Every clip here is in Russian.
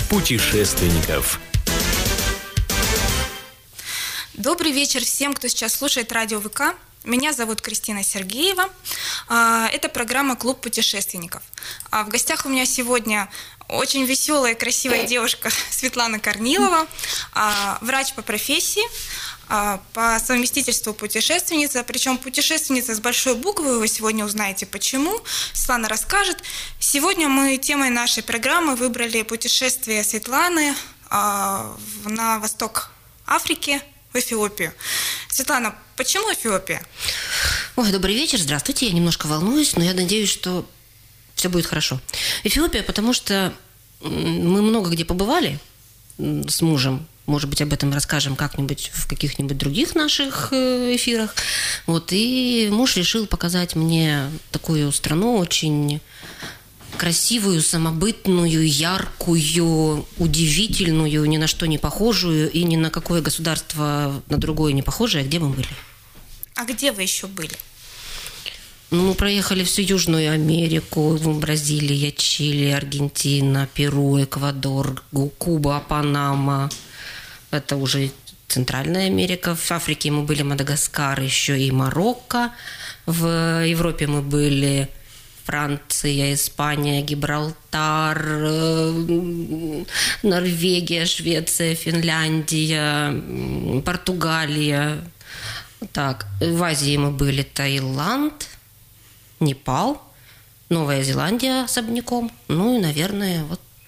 путешественников. Добрый вечер всем, кто сейчас слушает радио ВК. Меня зовут Кристина Сергеева. Это программа «Клуб путешественников». В гостях у меня сегодня очень веселая и красивая девушка Светлана Корнилова, врач по профессии, по совместительству путешественница, причем путешественница с большой буквы, вы сегодня узнаете почему. Светлана расскажет. Сегодня мы темой нашей программы выбрали путешествие Светланы на восток Африки, в Эфиопию. Светлана, почему Эфиопия? Ой, добрый вечер, здравствуйте. Я немножко волнуюсь, но я надеюсь, что все будет хорошо. Эфиопия, потому что мы много где побывали с мужем. Может быть, об этом расскажем как-нибудь в каких-нибудь других наших эфирах. И муж решил показать мне такую страну очень красивую, самобытную, яркую, удивительную, ни на что не похожую и ни на какое государство на другое не похожее. Где мы были? А где вы еще были? Мы проехали всю Южную Америку, Бразилия, Чили, Аргентина, Перу, Эквадор, Куба, Панама. Это уже Центральная Америка. В Африке мы были Мадагаскар, еще и Марокко. В Европе мы были Франция, Испания, Гибралтар, Норвегия, Швеция, Финляндия, Португалия. Так, в Азии мы были Таиланд, Непал, Новая Зеландия особняком. И, наверное,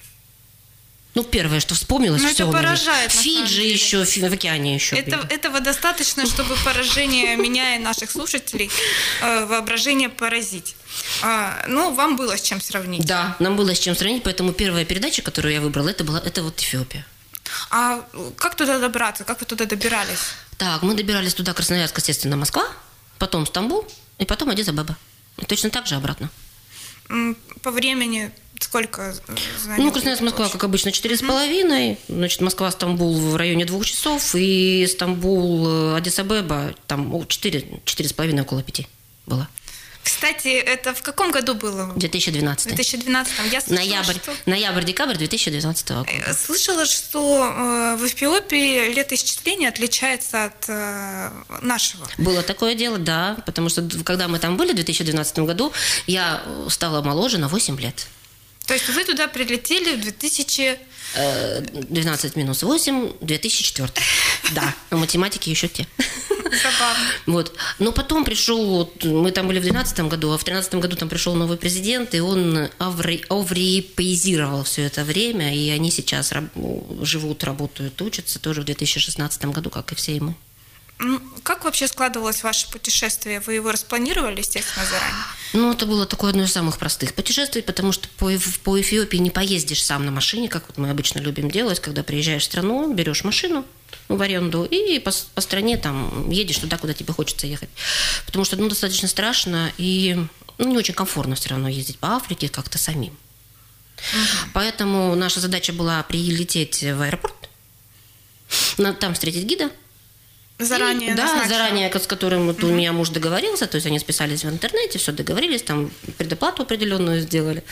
первое, что вспомнилось, все. Это поражает, Фиджи еще, в океане еще. Этого достаточно, чтобы поражение меня и наших слушателей воображение поразить. Вам было с чем сравнить. Да, нам было с чем сравнить, поэтому первая передача, которую я выбрала, это Эфиопия. А как туда добраться? Как вы туда добирались? Так, мы добирались туда, Красноярск, естественно, Москва, потом Стамбул, и потом Аддис-Абеба. И точно так же обратно. По времени сколько заняло? Красноярск, Москва, как обычно, 4,5. Значит, Москва, Стамбул в районе 2 часов, и Стамбул, Аддис-Абеба, там 4,5, около 5 было. Кстати, это в каком году было? В 2012. В 2012. Я слышала, Ноябрь-декабрь 2012 года. Слышала, что в Эфиопии летоисчисление отличается от нашего. Было такое дело, да, потому что когда мы там были в 2012 году, я стала моложе на 8 лет. То есть вы туда прилетели в 2000... 12 минус 8, 2004. Да, но математики еще те. Забавно. Но потом пришел, мы там были в 2012 году, а в 2013 году там пришел новый президент, и он европеизировал все это время, и они сейчас живут, работают, учатся тоже в 2016 году, как и все и мы. Как вообще складывалось ваше путешествие? Вы его распланировали, естественно, заранее? Это было такое одно из самых простых путешествий, потому что по Эфиопии не поездишь сам на машине, как мы обычно любим делать, когда приезжаешь в страну, берешь машину в аренду и по стране там едешь туда, куда тебе хочется ехать. Потому что достаточно страшно и не очень комфортно все равно ездить по Африке как-то самим. Поэтому наша задача была прилететь в аэропорт, там встретить гида. Заранее с которым у меня муж договорился, то есть они списались в интернете, все договорились, там предоплату определенную сделали.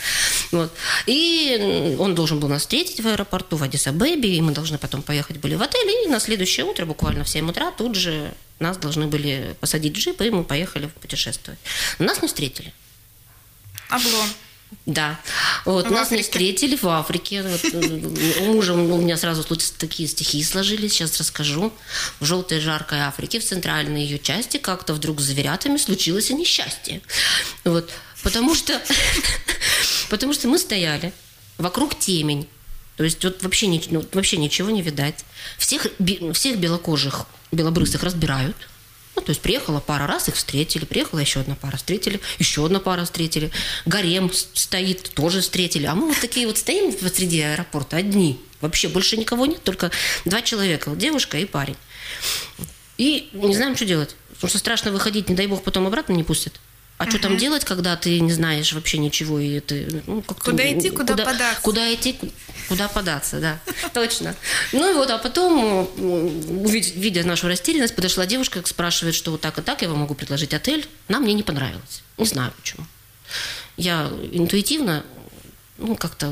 И он должен был нас встретить в аэропорту в Аддис-Абебе, и мы должны потом поехать были в отель, и на следующее утро, буквально в 7 утра, тут же нас должны были посадить в джип, и мы поехали путешествовать. Нас не встретили. Облом. Да. Нас не встретили в Африке. У мужа у меня сразу такие стихи сложились, сейчас расскажу. В желтой жаркой Африке, в центральной ее части, как-то вдруг с зверятами случилось несчастье. Потому что мы стояли, вокруг темень. То есть вообще ничего не видать. Всех белокожих, белобрысых разбирают. То есть приехала пара раз, их встретили, приехала еще одна пара, встретили, еще одна пара встретили, гарем стоит, тоже встретили. А мы такие стоим посреди аэропорта одни, вообще больше никого нет, только 2 человека, девушка и парень. И не знаем, что делать, потому что страшно выходить, не дай бог, потом обратно не пустят. А что там делать, когда ты не знаешь вообще ничего? И ты, куда идти, куда податься? Куда идти, куда податься, да, точно. А потом, видя нашу растерянность, подошла девушка, спрашивает, что так и так, я вам могу предложить отель. Мне не понравилось. Не знаю почему. Я интуитивно как-то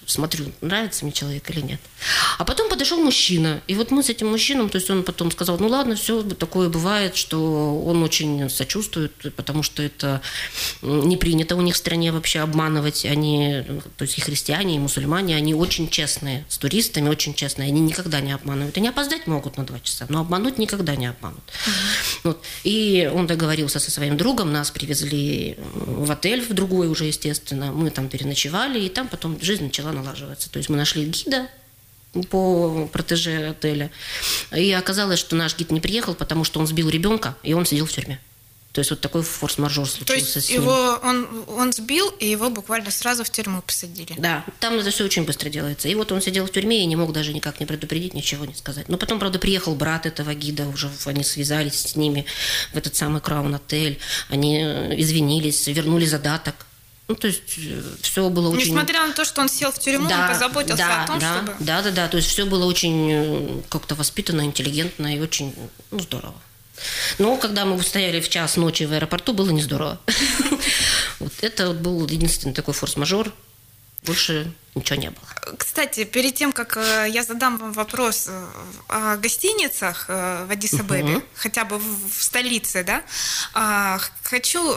смотрю, нравится мне человек или нет. А потом подошел мужчина, и вот мы с этим мужчиной, то есть он потом сказал, ну ладно, все, такое бывает, что он очень сочувствует, потому что это не принято у них в стране вообще обманывать. Они, то есть и христиане, и мусульмане, они очень честные с туристами, очень честные, они никогда не обманывают. Они опоздать могут на 2 часа, но обмануть никогда не обманут. Вот. И он договорился со своим другом, нас привезли в отель, в другой уже, естественно, мы там переночевали, и там потом жизнь начала налаживаться. То есть мы нашли гида по протеже отеля, и оказалось, что наш гид не приехал, потому что он сбил ребенка, и он сидел в тюрьме. То есть вот такой форс-мажор случился. То есть его он сбил, и его буквально сразу в тюрьму посадили. Да, там это все очень быстро делается. И вот он сидел в тюрьме и не мог даже никак не предупредить, ничего не сказать. Но потом, правда, приехал брат этого гида, уже они связались с ними в этот самый Краун-отель, они извинились, вернули задаток. Ну, то есть все было очень... Несмотря на то, что он сел в тюрьму, он позаботился о том, чтобы... Да, то есть все было очень как-то воспитанно, интеллигентно и очень здорово. Но когда мы стояли в час ночи в аэропорту, было не здорово. Вот это был единственный такой форс-мажор. Больше ничего не было. Кстати, перед тем, как я задам вам вопрос о гостиницах в Аддис-Абебе, хотя бы в столице, да, хочу,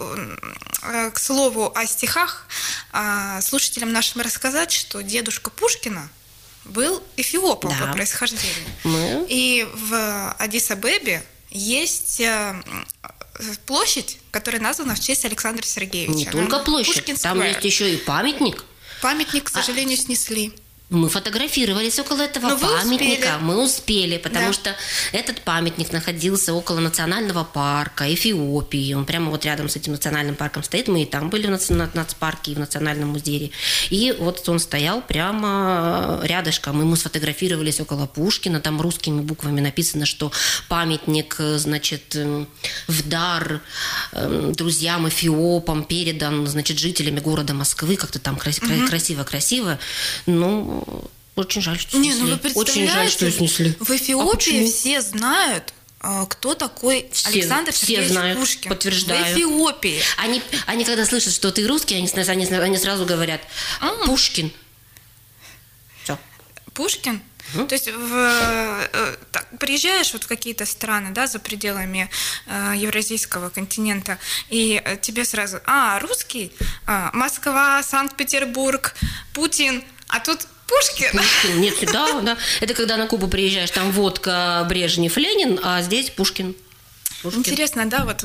к слову, о стихах слушателям нашим рассказать, что дедушка Пушкина был эфиопом по происхождению. И в Аддис-Абебе есть площадь, которая названа в честь Александра Сергеевича. Не только площадь, там есть еще и памятник. Памятник, к сожалению, снесли. Мы фотографировались около этого памятника. Мы успели, потому что этот памятник находился около национального парка Эфиопии. Он прямо вот рядом с этим национальным парком стоит. Мы и там были в нацпарке и в национальном музее. И вот он стоял прямо рядышком. И мы сфотографировались около Пушкина. Там русскими буквами написано, что памятник, значит, в дар друзьям эфиопам передан, значит, жителями города Москвы. Как-то там красиво-красиво. Ну, очень жаль, что снесли. Ну вы очень жаль, что снесли. В Эфиопии все знают, кто такой Александр Сергеевич Пушкин. Подтверждаю. В Эфиопии. Они когда слышат, что ты русский, они сразу говорят Пушкин. Все. Пушкин? То есть приезжаешь вот в какие-то страны, да, за пределами евразийского континента, и тебе сразу, русский, Москва, Санкт-Петербург, Путин, а тут Пушкин. Нет, да. Это когда на Кубу приезжаешь, там водка, Брежнев, Ленин, а здесь Пушкин. Интересно, да, вот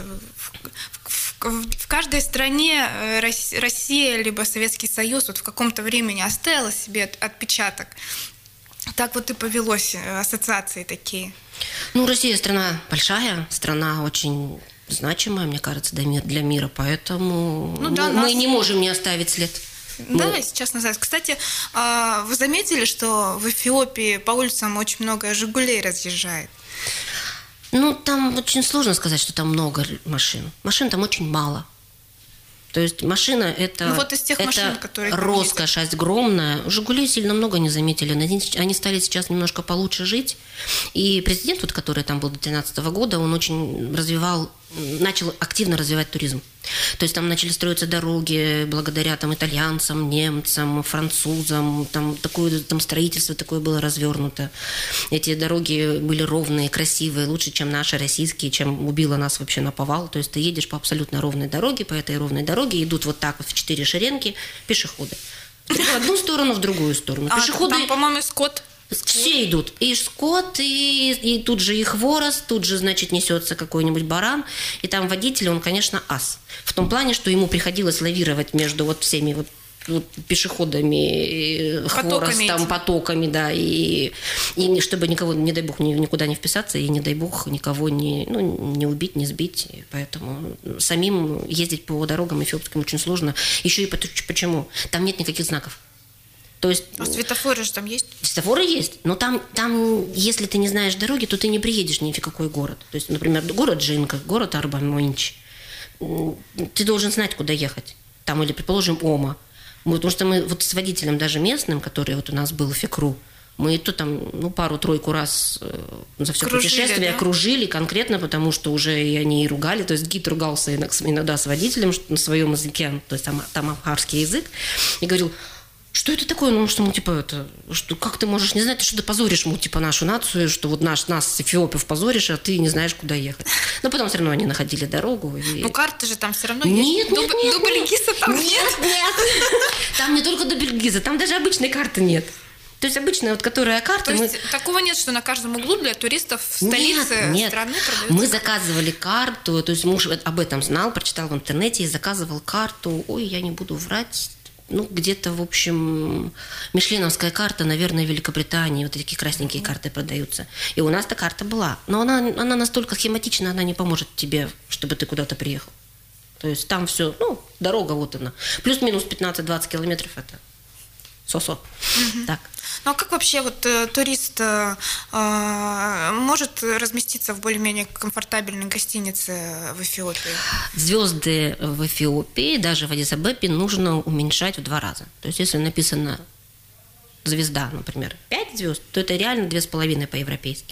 в каждой стране Россия либо Советский Союз вот в каком-то времени оставила себе отпечаток. Так вот и повелось, ассоциации такие. Ну, Россия страна большая, страна очень значимая, мне кажется, для мира, поэтому мы не можем не оставить след. Да, сейчас назад. Кстати, вы заметили, что в Эфиопии по улицам очень много «Жигулей» разъезжает? Ну, там очень сложно сказать, что там много машин. Машин там очень мало. То есть машина – это, вот из тех машин, которые роскошь огромная. «Жигулей» сильно много не заметили. Они стали сейчас немножко получше жить. И президент, вот, который там был до 2013 года, он очень начал активно развивать туризм. То есть там начали строиться дороги благодаря там итальянцам, немцам, французам. Там строительство такое было развернуто. Эти дороги были ровные, красивые, лучше, чем наши российские, чем убило нас вообще наповал. То есть ты едешь по абсолютно ровной дороге, по этой ровной дороге идут вот так вот в 4 шеренги пешеходы. В одну сторону, в другую сторону. Пешеходы... Там, по-моему, скот. Все идут. И скот, и тут же и хворост, тут же, значит, несется какой-нибудь баран. И там водитель, он, конечно, ас. В том плане, что ему приходилось лавировать между вот всеми вот пешеходами, хворостом, потоками, да, и чтобы никого, не дай бог, никуда не вписаться, и не дай бог никого не убить, не сбить. Поэтому самим ездить по дорогам эфиопским очень сложно. Еще и почему? Там нет никаких знаков. То есть, светофоры же там есть? Светофоры есть, но там, если ты не знаешь дороги, то ты не приедешь ни в какой город. То есть, например, город Джинка, город Арбан-Монч. Ты должен знать, куда ехать. Там, или, предположим, Ома. Потому что мы вот с водителем даже местным, который вот у нас был в Фекру, мы то там, пару-тройку раз за все путешествие окружили конкретно, потому что уже и они и ругали. То есть гид ругался иногда с водителем на своем языке, то есть там амхарский язык, и говорил: что это такое? Ну, что, что, как ты можешь не знать, что ты позоришь, нашу нацию, что вот нас, эфиопов, позоришь, а ты не знаешь, куда ехать. Но потом все равно они находили дорогу. Ну, карты же там все равно есть. Дубль-гиза там нет. Там не только дубль-гиза, там даже обычной карты нет. То есть обычная, которая карта... То есть такого нет, что на каждом углу для туристов в столице страны продаются? Мы заказывали карту, то есть муж об этом знал, прочитал в интернете и заказывал карту. Ой, я не буду врать. Где-то, в общем, мишленовская карта, наверное, в Великобритании. Вот такие красненькие карты продаются. И у нас эта карта была. Но она настолько схематична, она не поможет тебе, чтобы ты куда-то приехал. То есть там все, дорога вот она. Плюс-минус 15-20 километров это сосо. Так. Ну а как вообще турист может разместиться в более-менее комфортабельной гостинице в Эфиопии? Звезды в Эфиопии, даже в Аддис-Абебе, нужно уменьшать в 2 раза. То есть если написано звезда, например, 5 звезд, то это реально 2,5 по-европейски.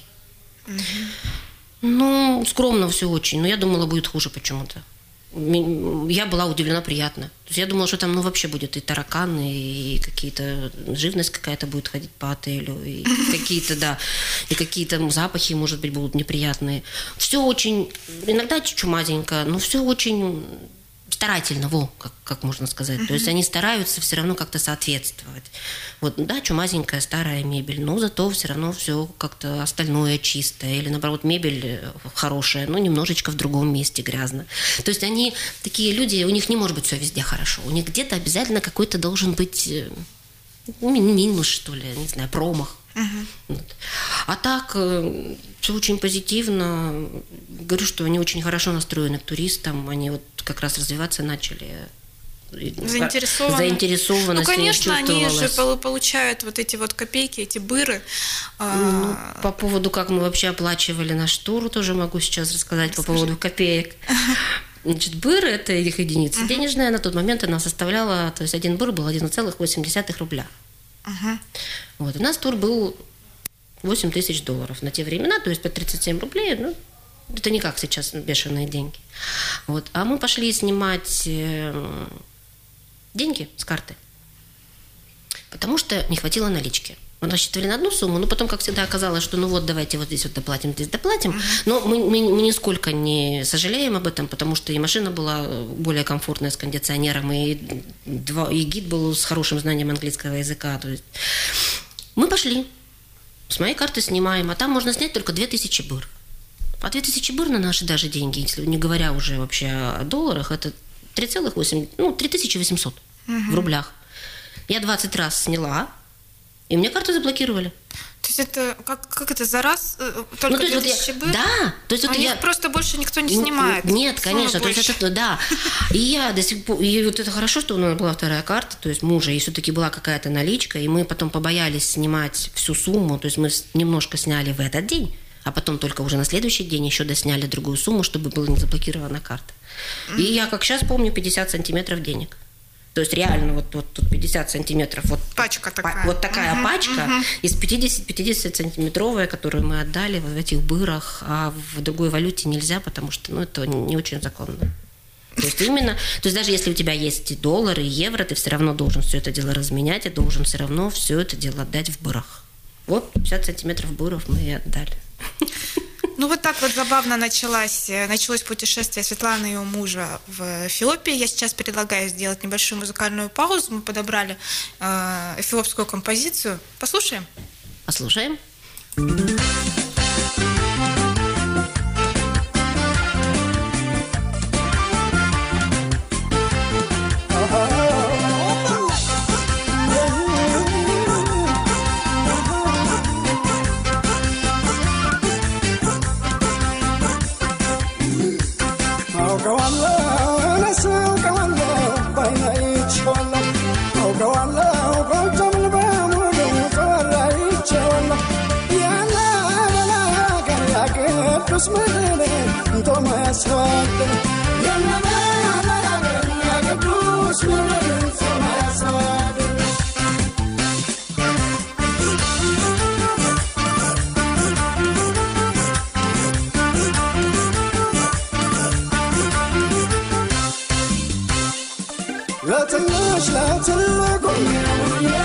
Скромно все очень. Но я думала, будет хуже почему-то. Я была удивлена приятно. То есть я думала, что там вообще будет и тараканы, и какие-то живность какая-то будет ходить по отелю, и какие-то, и какие-то запахи, может быть, будут неприятные. Все очень, иногда чумазенько, но все очень старательно, как можно сказать. То есть они стараются все равно как-то соответствовать. Чумазенькая старая мебель, но зато все равно все как-то остальное чистое. Или, наоборот, мебель хорошая, но немножечко в другом месте грязно. То есть они такие люди, у них не может быть все везде хорошо. У них где-то обязательно какой-то должен быть минус, что ли, не знаю, промах. А так, все очень позитивно. Говорю, что они очень хорошо настроены к туристам. Они как раз развиваться начали. Заинтересованность. Конечно, они же получают эти копейки, эти быры. По поводу, как мы вообще оплачивали наш тур, тоже могу сейчас рассказать. По поводу копеек. Значит, быр – это их единица денежная. На тот момент она составляла, то есть 1 быр был 1,8 рубля. У нас тур был $8000 на те времена, то есть по 37 рублей, это не как сейчас бешеные деньги. А мы пошли снимать деньги с карты, потому что не хватило налички. Мы рассчитывали на одну сумму, но потом, как всегда, оказалось, что давайте здесь доплатим, здесь доплатим. Но мы нисколько не сожалеем об этом, потому что и машина была более комфортная с кондиционером, и гид был с хорошим знанием английского языка. То есть мы пошли, с моей карты снимаем, а там можно снять только 2000 быр. А 2000 быр на наши даже деньги, если не говоря уже вообще о долларах, это 3800 в рублях. Я 20 раз сняла, и мне карту заблокировали. То есть это как это за раз только 2000 быр? Да. То есть их просто больше никто не снимает. Нет, конечно. То есть это да. И я до сих пор... И это хорошо, что у нас была вторая карта, то есть мужа, и все-таки была какая-то наличка, и мы потом побоялись снимать всю сумму, то есть мы немножко сняли в этот день, а потом только уже на следующий день еще досняли другую сумму, чтобы была не заблокирована карта. И я, как сейчас помню, 50 сантиметров денег. То есть реально тут 50 сантиметров. Пачка такая. Вот такая пачка из 50-сантиметровая, которую мы отдали в этих бырах, а в другой валюте нельзя, потому что это не очень законно. То есть даже если у тебя есть доллары, евро, ты все равно должен все это дело разменять и должен все равно все это дело отдать в бырах. 50 сантиметров быров мы и отдали. Так забавно началось путешествие Светланы и ее мужа в Эфиопии. Я сейчас предлагаю сделать небольшую музыкальную паузу. Мы подобрали эфиопскую композицию. Послушаем? Послушаем. لا تلاش لا تلاقوا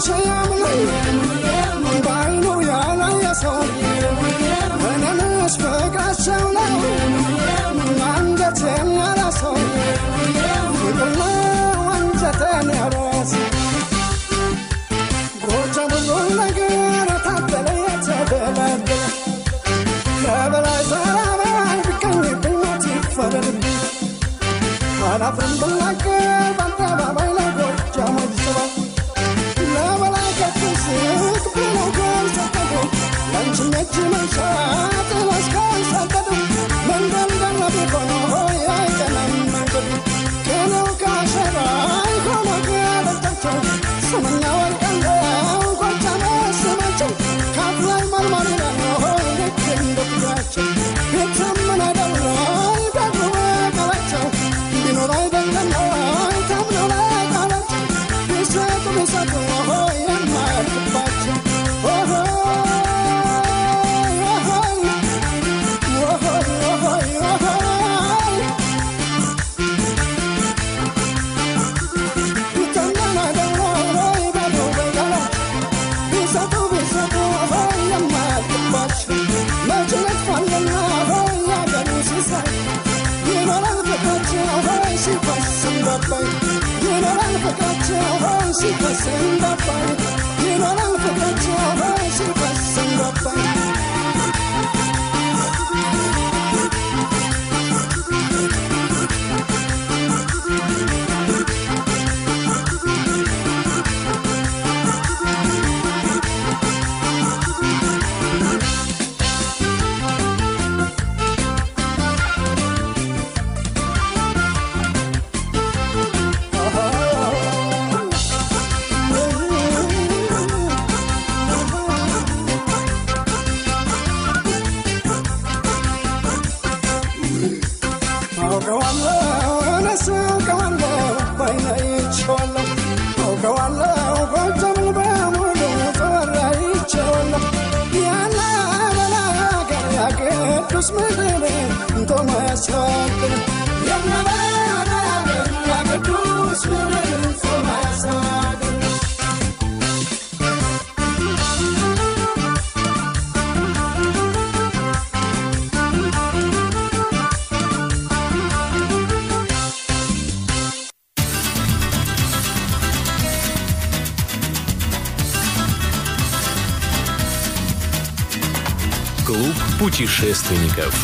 Клуб путешественников.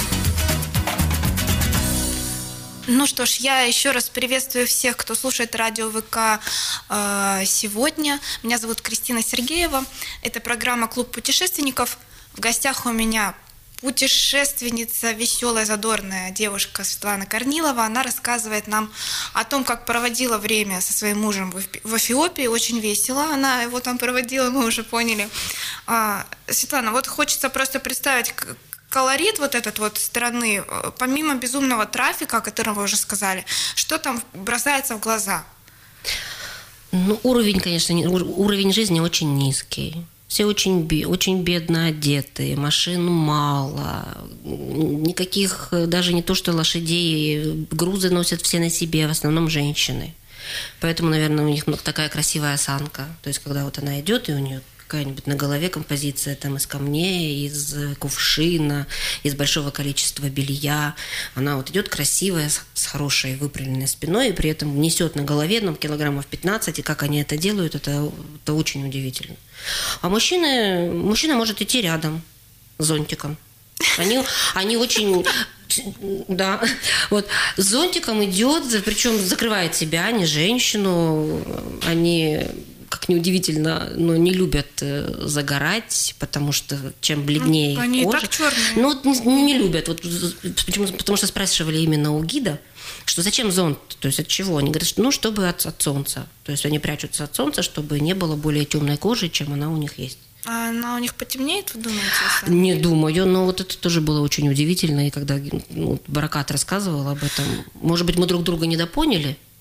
Ну что ж, я еще раз приветствую всех, кто слушает радио ВК сегодня. Меня зовут Кристина Сергеева. Это программа «Клуб путешественников». В гостях у меня путешественница, веселая, задорная девушка Светлана Корнилова. Она рассказывает нам о том, как проводила время со своим мужем в Эфиопии. Очень весело она его там проводила, мы уже поняли. Светлана, вот хочется просто представить колорит вот этот вот страны, помимо безумного трафика, о котором вы уже сказали, что там бросается в глаза? Ну, уровень, конечно, уровень жизни очень низкий. Все очень бедно одеты, машин мало, никаких, даже не то что лошадей, грузы носят все на себе, в основном женщины. Поэтому, наверное, у них такая красивая осанка. То есть, когда вот она идет, и у нее какая-нибудь на голове композиция там из камней, из кувшина, из большого количества белья. Она вот идет красивая, с хорошей выпрямленной спиной, и при этом несет на голове килограммов 15, и как они это делают, это очень удивительно. А мужчина может идти рядом с зонтиком. Они очень... Да, вот с зонтиком идет, причем закрывает себя, а не женщину. Они, как ни удивительно, но не любят загорать, потому что чем бледнее они кожа. Так черные. Ну, не любят. Вот, почему? Потому что спрашивали именно у гида, что зачем зонт, то есть от чего? Они говорят, что, чтобы от солнца. То есть они прячутся от солнца, чтобы не было более темной кожи, чем она у них есть. А она у них потемнеет, вы думаете? Если... Не думаю, но вот это тоже было очень удивительно. И когда Баракат рассказывал об этом, может быть, мы друг друга недопоняли?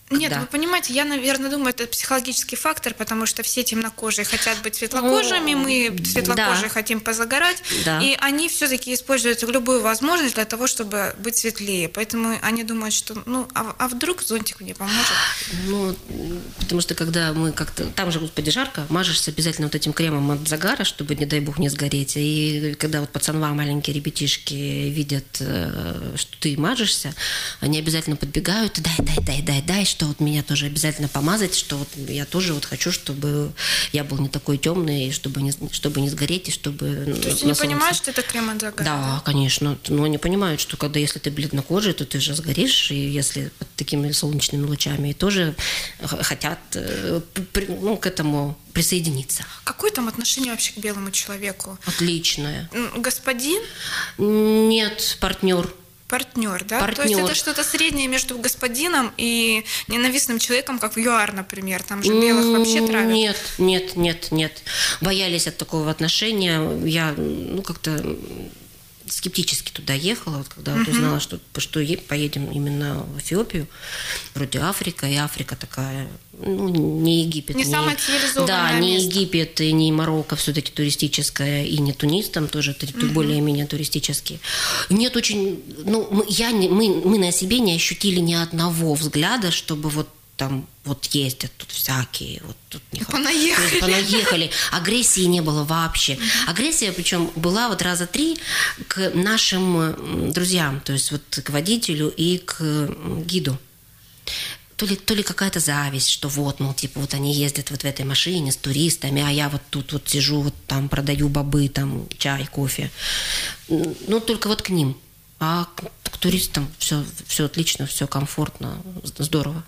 Нет, вы понимаете, я, наверное, думаю, это психологический фактор, потому что все темнокожие хотят быть светлокожими, мы светлокожие хотим позагорать, и они все-таки используют любую возможность для того, чтобы быть светлее. Поэтому они думают, что, а вдруг зонтик мне поможет? Ну, потому что когда мы как-то... Там же, господи, жарко, мажешься обязательно вот этим кремом от загара, чтобы, не дай бог, не сгореть. И когда вот пацанва, маленькие ребятишки видят, что ты мажешься, они обязательно подбегают, дай, что вот меня тоже обязательно помазать, что вот я тоже вот хочу, чтобы я был не такой темный, чтобы не сгореть, и чтобы... То есть они понимают, что это крем от загара? Да, конечно. Но они понимают, что когда если ты бледнокожий, то ты же сгоришь, и если под такими солнечными лучами, и тоже хотят к этому присоединиться. Какое там отношение вообще к белому человеку? Отличное. Господин? Нет, партнер. Партнер, да? Партнер. То есть это что-то среднее между господином и ненавистным человеком, как в ЮАР, например. Там же белых вообще травят. Нет. Боялись от такого отношения. Я, как-то скептически туда ехала, вот когда вот узнала, что поедем именно в Эфиопию, вроде Африка, и Африка такая, не Египет. Не самое цивилизованное не место. Египет и не Марокко, все-таки туристическое, и не Тунис, там тоже более-менее туристические. Нет очень, мы на себе не ощутили ни одного взгляда, чтобы вот там вот ездят тут всякие, вот тут не понаехали. Агрессии не было вообще. Агрессия, причем была вот раза 3 к нашим друзьям, то есть вот к водителю и к гиду. То ли какая-то зависть, что вот они ездят вот в этой машине с туристами, а я вот тут вот сижу, вот там продаю бобы, там чай, кофе. Только вот к ним. А к туристам все отлично, все комфортно, здорово.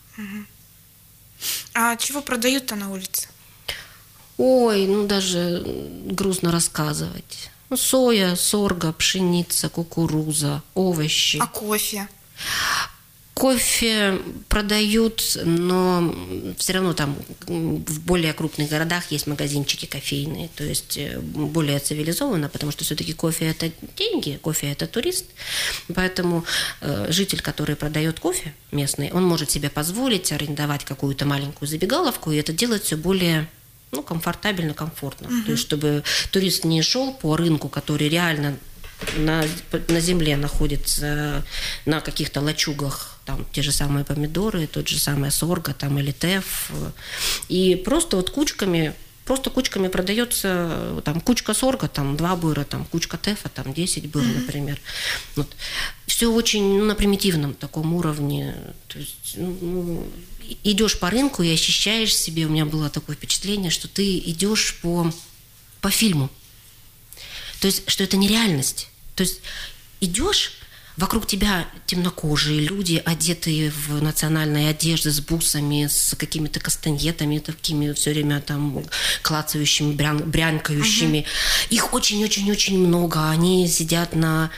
А чего продают-то на улице? Ой, даже грустно рассказывать. Соя, сорго, пшеница, кукуруза, овощи. А кофе? Кофе продают, но все равно там в более крупных городах есть магазинчики кофейные, то есть более цивилизованно, потому что все-таки кофе – это деньги, кофе – это турист. Поэтому житель, который продает кофе местный, он может себе позволить арендовать какую-то маленькую забегаловку, и это делать все более комфортабельно, комфортно. То есть чтобы турист не шел по рынку, который реально на земле находится на каких-то лачугах, там те же самые помидоры, тот же самый сорго там, или теф, и просто вот кучками продается там кучка сорго, там 2 быра, там кучка тефа, там 10 быр, например. Вот. Все очень на примитивном таком уровне. То есть, идешь по рынку и ощущаешь себе, у меня было такое впечатление, что ты идешь по фильму. То есть, что это нереальность. То есть, идешь, вокруг тебя темнокожие люди, одетые в национальные одежды, с бусами, с какими-то кастаньетами, такими все время там клацающими, брянкающими. Их очень-очень-очень много. Они сидят на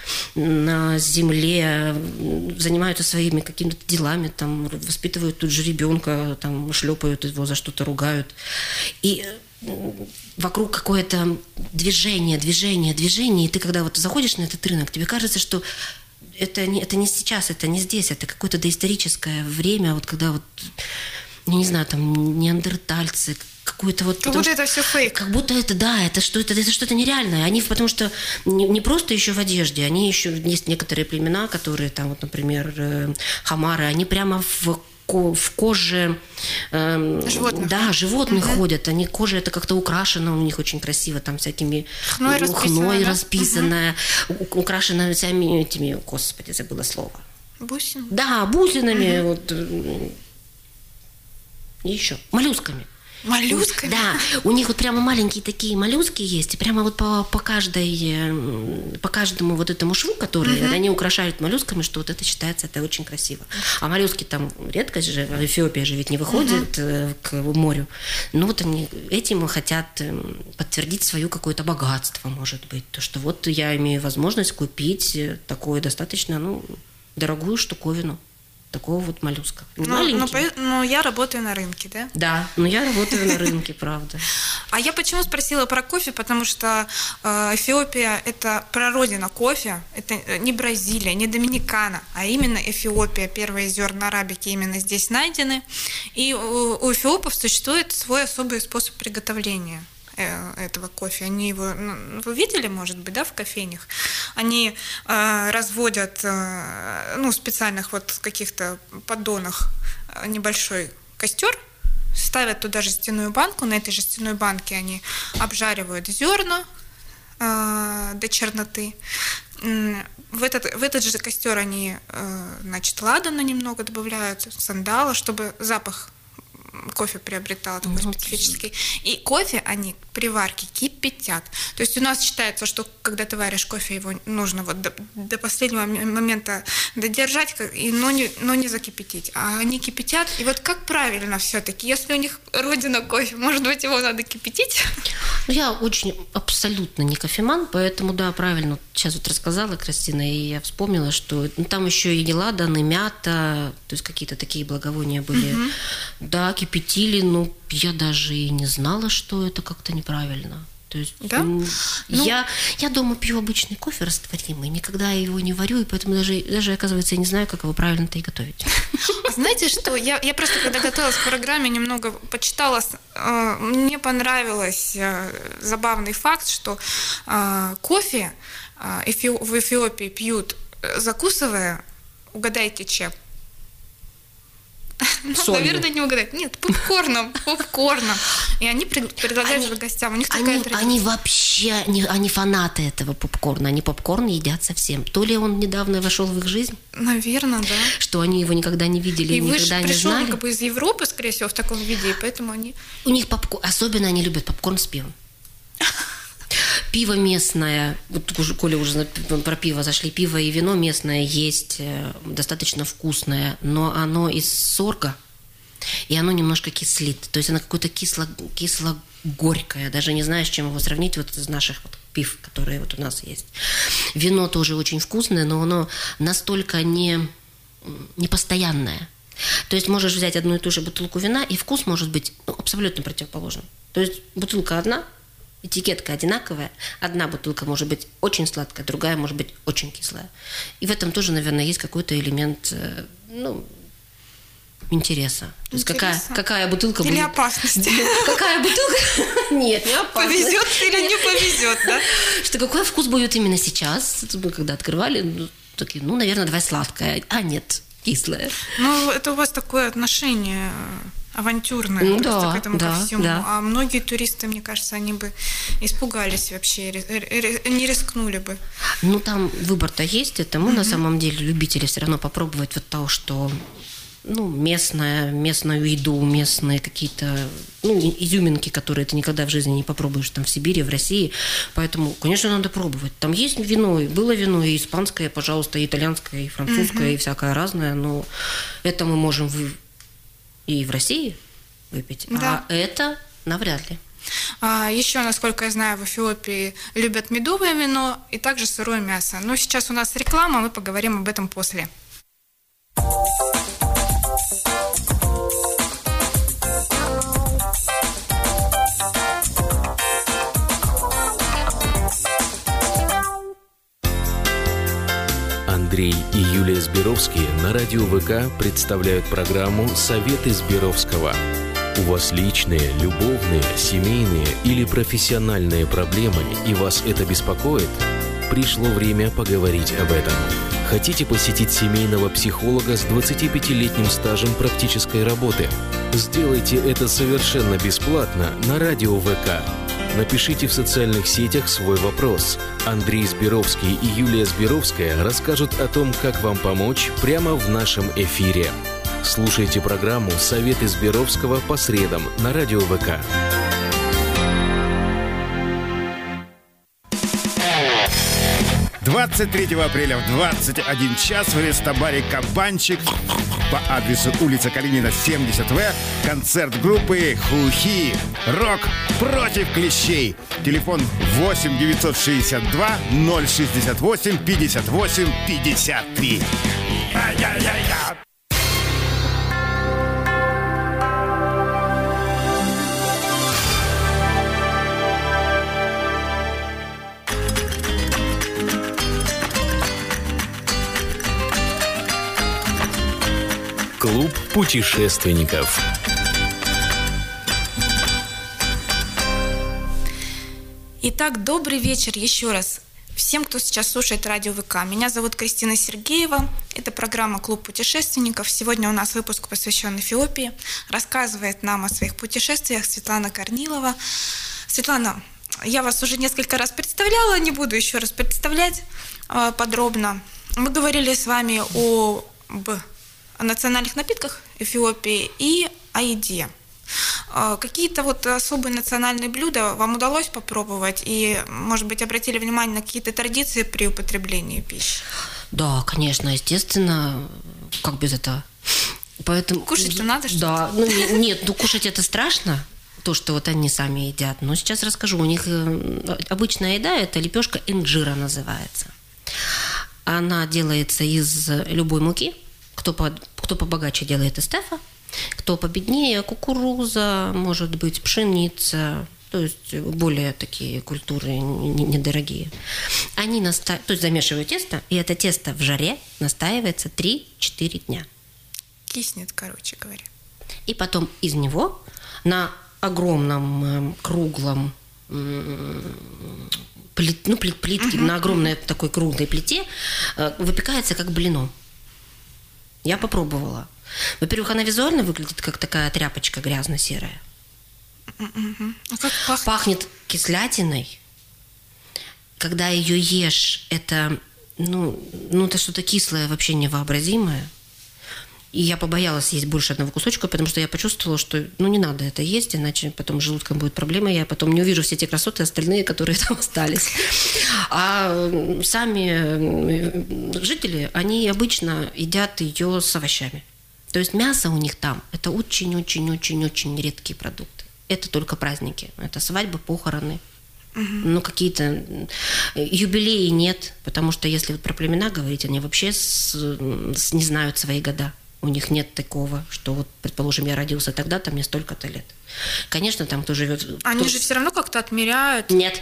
земле, занимаются своими какими-то делами, там, воспитывают тут же ребенка, там, шлепают его, за что-то ругают. И вокруг какое-то движение, и ты когда вот заходишь на этот рынок, тебе кажется, что это не сейчас, это не здесь, это какое-то доисторическое время, вот когда вот, я не знаю, там неандертальцы, какое-то вот... Как будто это все фейк. Как будто это что-то нереальное. Они, потому что не просто еще в одежде, они еще, есть некоторые племена, которые там, вот, например, хамары, они прямо в коже животных ходят. Они, кожа это как-то украшена у них очень красиво, там всякими хной расписанная, украшена всеми этими, господи, забыла слово. Бусинами? Да, бусинами, вот, и еще моллюсками. Моллюсками? Да, у них вот прямо маленькие такие моллюски есть, и прямо вот по каждому вот этому шву, который они украшают моллюсками, что вот это считается, это очень красиво. А моллюски там редкость же, Эфиопия же ведь не выходит к морю. Но вот они этим хотят подтвердить свое какое-то богатство, может быть. То, что вот я имею возможность купить такую достаточно, дорогую штуковину. такого вот моллюска. Но я работаю на рынке, да? Да, но я работаю на рынке, правда. А я почему спросила про кофе? Потому что Эфиопия – это прародина кофе. Это не Бразилия, не Доминикана, а именно Эфиопия. Первые зерна арабики именно здесь найдены. И у эфиопов существует свой особый способ приготовления этого кофе. Они его, вы видели, может быть, да, в кофейнях? Они разводят в специальных вот каких-то поддонах небольшой костер, ставят туда жестяную банку, на этой жестяной банке они обжаривают зерна до черноты. В этот же костер они, ладана немного добавляют, сандала, чтобы запах кофе приобретал такой специфический. И кофе они при варке кипятят. То есть у нас считается, что когда ты варишь кофе, его нужно вот до последнего момента додержать, но не закипятить. А они кипятят. И вот как правильно все-таки, если у них родина кофе, может быть, его надо кипятить? Я очень абсолютно не кофеман, поэтому, да, правильно, сейчас вот рассказала Кристина, и я вспомнила, что там еще и ладан, и мята, то есть какие-то такие благовония были. Да, кипятили, но я даже и не знала, что это как-то неправильно. То есть да? Я дома пью обычный кофе растворимый, никогда его не варю, и поэтому даже оказывается, я не знаю, как его правильно-то и готовить. Знаете, что я просто, когда готовилась к программе, немного почитала, мне понравился забавный факт, что кофе в Эфиопии пьют, закусывая, угадайте чем? Наверное, не угадать. Нет, попкорном. И они предлагают же гостям. У них такая традиция. Они вообще, они фанаты этого попкорна. Они попкорн едят совсем. То ли он недавно вошел в их жизнь? Наверное, да. Что они его никогда не видели и никогда не знали. Пришел из Европы, скорее всего, в таком виде, и поэтому они... У них попкорн, особенно они любят попкорн с пивом. Пиво местное, вот коли уже про пиво зашли, пиво и вино местное есть, достаточно вкусное, но оно из сорга, и оно немножко кислит. То есть оно какое-то кисло-горькое, даже не знаю, с чем его сравнить вот из наших вот пив, которые вот у нас есть. Вино тоже очень вкусное, но оно настолько непостоянное. То есть можешь взять одну и ту же бутылку вина, и вкус может быть абсолютно противоположным. То есть бутылка одна, этикетка одинаковая. Одна бутылка может быть очень сладкая, другая может быть очень кислая. И в этом тоже, наверное, есть какой-то элемент, интереса. То есть какая бутылка или будет... опасности. Какая бутылка? Нет, не опасность. Повезет или не повезет, да? Что какой вкус будет именно сейчас? Мы когда открывали, такие, наверное, давай сладкое. А нет, кислое. Это у вас такое отношение авантюрное к этому ко всему. Да. А многие туристы, мне кажется, они бы испугались вообще, не рискнули бы. Там выбор-то есть. Это мы на самом деле любители все равно попробовать вот то, что местную еду, местные какие-то изюминки, которые ты никогда в жизни не попробуешь там в Сибири, в России. Поэтому, конечно, надо пробовать. Там есть вино, было вино и испанское, пожалуйста, и итальянское, и французское, и всякое разное, но это мы можем и в России выпить, да. А это навряд ли. Еще, насколько я знаю, в Эфиопии любят медовое вино и также сырое мясо. Но сейчас у нас реклама, мы поговорим об этом после. Андрей и Юлия Сберовские на радио ВК представляют программу «Советы Сберовского». У вас личные, любовные, семейные или профессиональные проблемы, и вас это беспокоит? Пришло время поговорить об этом. Хотите посетить семейного психолога с 25-летним стажем практической работы? Сделайте это совершенно бесплатно на радио ВК. Напишите в социальных сетях свой вопрос. Андрей Сберовский и Юлия Сберовская расскажут о том, как вам помочь прямо в нашем эфире. Слушайте программу «Советы Сберовского» по средам на радио ВК. «23 апреля в 21 час в рестобаре «Кабанчик» по адресу улица Калинина, 70В концерт группы «Хухи». Рок против клещей. Телефон 8 962 068 58 53. путешественников. Итак, добрый вечер еще раз всем, кто сейчас слушает радио ВК. Меня зовут Кристина Сергеева. Это программа «Клуб путешественников». Сегодня у нас выпуск посвящен Эфиопии. Рассказывает нам о своих путешествиях Светлана Корнилова. Светлана, я вас уже несколько раз представляла, не буду еще раз представлять подробно. Мы говорили с вами об национальных напитках Эфиопии и о еде. Какие-то вот особые национальные блюда вам удалось попробовать? И, может быть, обратили внимание на какие-то традиции при употреблении пищи? Да, конечно, естественно. Как без этого? Поэтому... Кушать-то надо что-то? Да, нет, кушать это страшно, то, что вот они сами едят. Но сейчас расскажу. У них обычная еда – это лепешка инжира называется. Она делается из любой муки. Кто побогаче делает эстефа, кто победнее, кукуруза, может быть, пшеница, то есть более такие культуры недорогие. Они то есть замешивают тесто, и это тесто в жаре настаивается 3-4 дня. Киснет, короче говоря. И потом из него на огромном круглом плитке, на огромной такой круглой плите выпекается как блино. Я попробовала. Во-первых, она визуально выглядит как такая тряпочка грязно-серая. А как пахнет? Пахнет кислятиной. Когда ее ешь, это, это что-то кислое, вообще невообразимое. И я побоялась есть больше одного кусочка, потому что я почувствовала, что не надо это есть, иначе потом с желудком будет проблема, я потом не увижу все те красоты остальные, которые там остались. А сами жители, они обычно едят ее с овощами. То есть мясо у них там – это очень-очень-очень-очень редкие продукты. Это только праздники. Это свадьбы, похороны. Какие-то юбилеи нет, потому что если вот про племена говорить, они вообще не знают свои года. У них нет такого, что вот, предположим, я родился тогда-то, мне столько-то лет. Конечно, там кто живет... Они же все равно как-то отмеряют. Нет.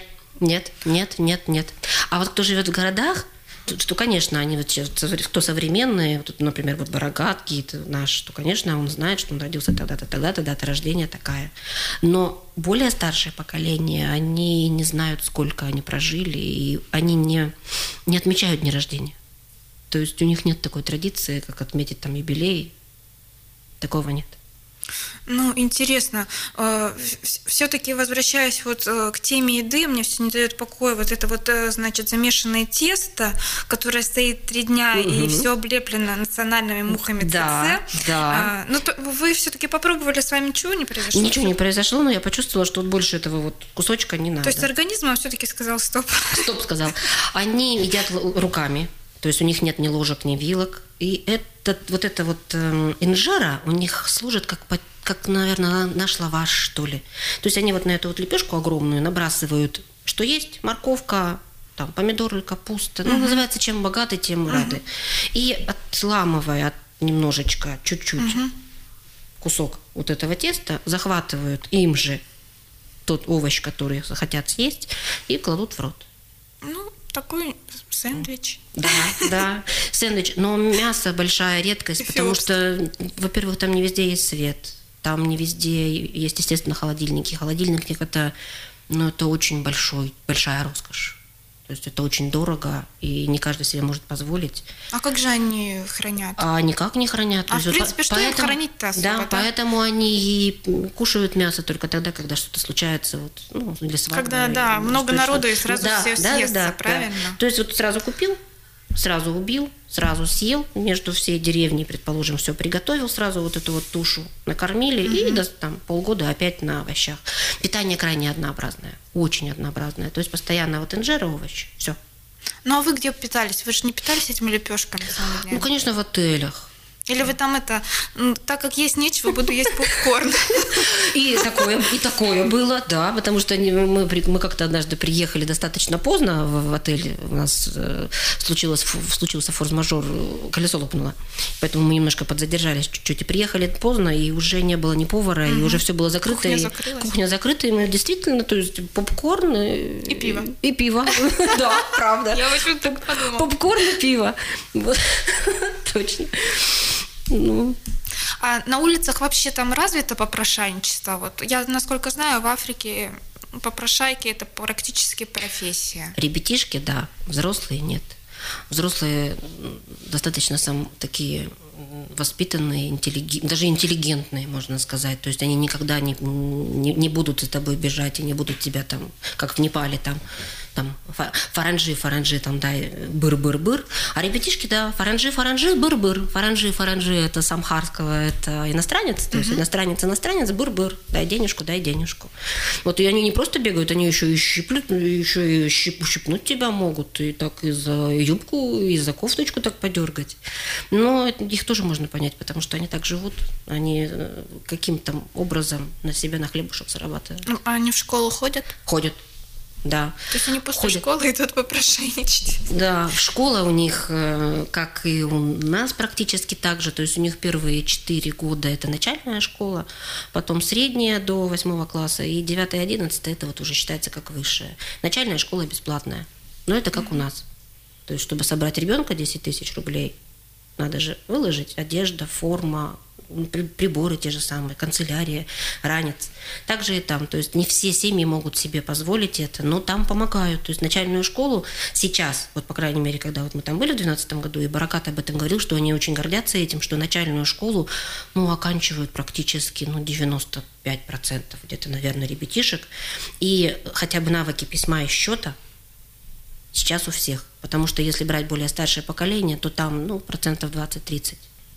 А вот кто живет в городах, что, конечно, они вот кто современные, вот, например, вот Барагат какие-то наши, то, конечно, он знает, что он родился тогда-то, дата рождения такая. Но более старшее поколение, они не знают, сколько они прожили, и они не отмечают дни рождения. То есть у них нет такой традиции, как отметить там юбилей. Такого нет. Интересно. Все-таки возвращаясь вот к теме еды, мне все не дает покоя вот это вот, значит, замешанное тесто, которое стоит 3 дня и все облеплено национальными мухами ЦЦ. Да. Вы все-таки попробовали, с вами ничего не произошло? Ничего не произошло, но я почувствовала, что вот больше этого вот кусочка не надо. То есть организм вам все-таки сказал стоп? Стоп сказал. Они едят руками. То есть у них нет ни ложек, ни вилок. И эта инжира у них служит как, наверное, наш лаваш, что ли. То есть они вот на эту вот лепешку огромную набрасывают, что есть, морковка, там, помидоры, капуста. Называется, чем богаты, тем рады. И отламывая немножечко, чуть-чуть кусок вот этого теста, захватывают им же тот овощ, который хотят съесть, и кладут в рот. Такой сэндвич. Да, сэндвич. Но мясо большая редкость, потому что, во-первых, там не везде есть свет, там не везде есть, естественно, холодильники. Холодильник это очень большая роскошь. То есть это очень дорого, и не каждый себе может позволить. А как же они хранят? А никак не хранят. В принципе, что им хранить-то особо? Да, поэтому они и кушают мясо только тогда, когда что-то случается, или свадьба. Когда, много народу, и сразу все съестся, правильно? Да. То есть вот сразу купил, сразу убил, сразу съел, между всей деревней, предположим, все приготовил, сразу вот эту вот тушу накормили, и там полгода опять на овощах. Питание крайне однообразное, очень однообразное. То есть постоянно вот инжира, овощи, все. А вы где питались? Вы же не питались этими лепешками? Конечно, в отелях. Или вы там так как есть нечего, буду есть попкорн. И такое было, да, потому что мы как-то однажды приехали достаточно поздно в отель, у нас случился форс-мажор, колесо лопнуло, поэтому мы немножко подзадержались чуть-чуть, и приехали поздно, и уже не было ни повара, и уже все было закрыто. Кухня закрыта, и мы действительно, то есть попкорн и пиво. И пиво, да, правда. Я очень так подумала. Попкорн и пиво, точно. А на улицах вообще там развито попрошайничество? Вот я, насколько знаю, в Африке попрошайки – это практически профессия. Ребятишки, да, взрослые нет. Взрослые достаточно такие воспитанные, даже интеллигентные, можно сказать. То есть они никогда не будут за тобой бежать и не будут тебя там, как в Непале, там фаранжи, там, да, быр-быр-быр. А ребятишки, да, фаранжи, быр-быр. Фаранжи, это с амхарского, это иностранец. То есть иностранец, быр-быр. Дай денежку. Вот и они не просто бегают, они еще и щипнуть тебя могут. И так и за юбку, и за кофточку так подергать. Но их тоже можно понять, потому что они так живут. Они каким-то образом на себя на хлебушек зарабатывают. А они в школу ходят? Ходят. Да. То есть они после школы идут попрошайничать? Да, школа у них, как и у нас, практически так же. То есть у них первые 4 года – это начальная школа, потом средняя до 8 класса, и 9 и 11 – это вот уже считается как высшая. Начальная школа бесплатная, но это как у нас. То есть чтобы собрать ребенка 10 тысяч рублей, надо же выложить одежда, форма, приборы те же самые, канцелярия, ранец. Также и там. То есть не все семьи могут себе позволить это, но там помогают. То есть начальную школу сейчас, вот по крайней мере, когда вот мы там были в 2012 году, и Баракат об этом говорил, что они очень гордятся этим, что начальную школу оканчивают практически 95% где-то, наверное, ребятишек. И хотя бы навыки письма и счета сейчас у всех. Потому что если брать более старшее поколение, то там процентов 20-30.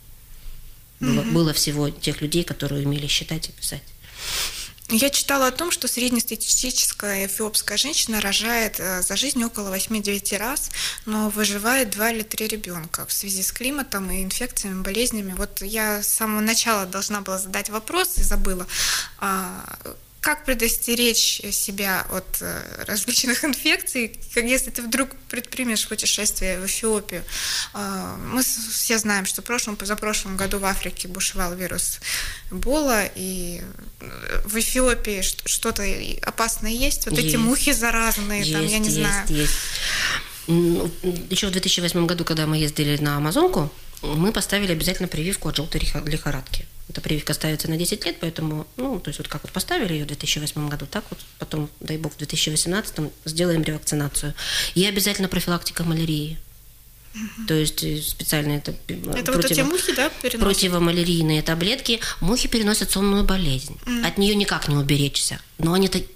Было всего тех людей, которые умели считать и писать. Я читала о том, что среднестатистическая эфиопская женщина рожает за жизнь около 8-9 раз, но выживает 2 или 3 ребенка в связи с климатом и инфекциями, болезнями. Вот я с самого начала должна была задать вопрос и забыла. Как предостеречь себя от различных инфекций, если ты вдруг предпримешь путешествие в Эфиопию? Мы все знаем, что в позапрошлом году в Африке бушевал вирус Эбола, и в Эфиопии что-то опасное есть? Вот эти мухи заразные, там, я не знаю. Есть. Еще в 2008 году, когда мы ездили на Амазонку, мы поставили обязательно прививку от желтой лихорадки. Эта прививка ставится на 10 лет, поэтому, то есть вот как вот поставили ее в 2008 году, так вот потом, дай бог, в 2018 сделаем ревакцинацию. И обязательно профилактика малярии. То есть специально это вот эти мухи, да, переносят? Противомалярийные таблетки. Мухи переносят сонную болезнь. От нее никак не уберечься. Но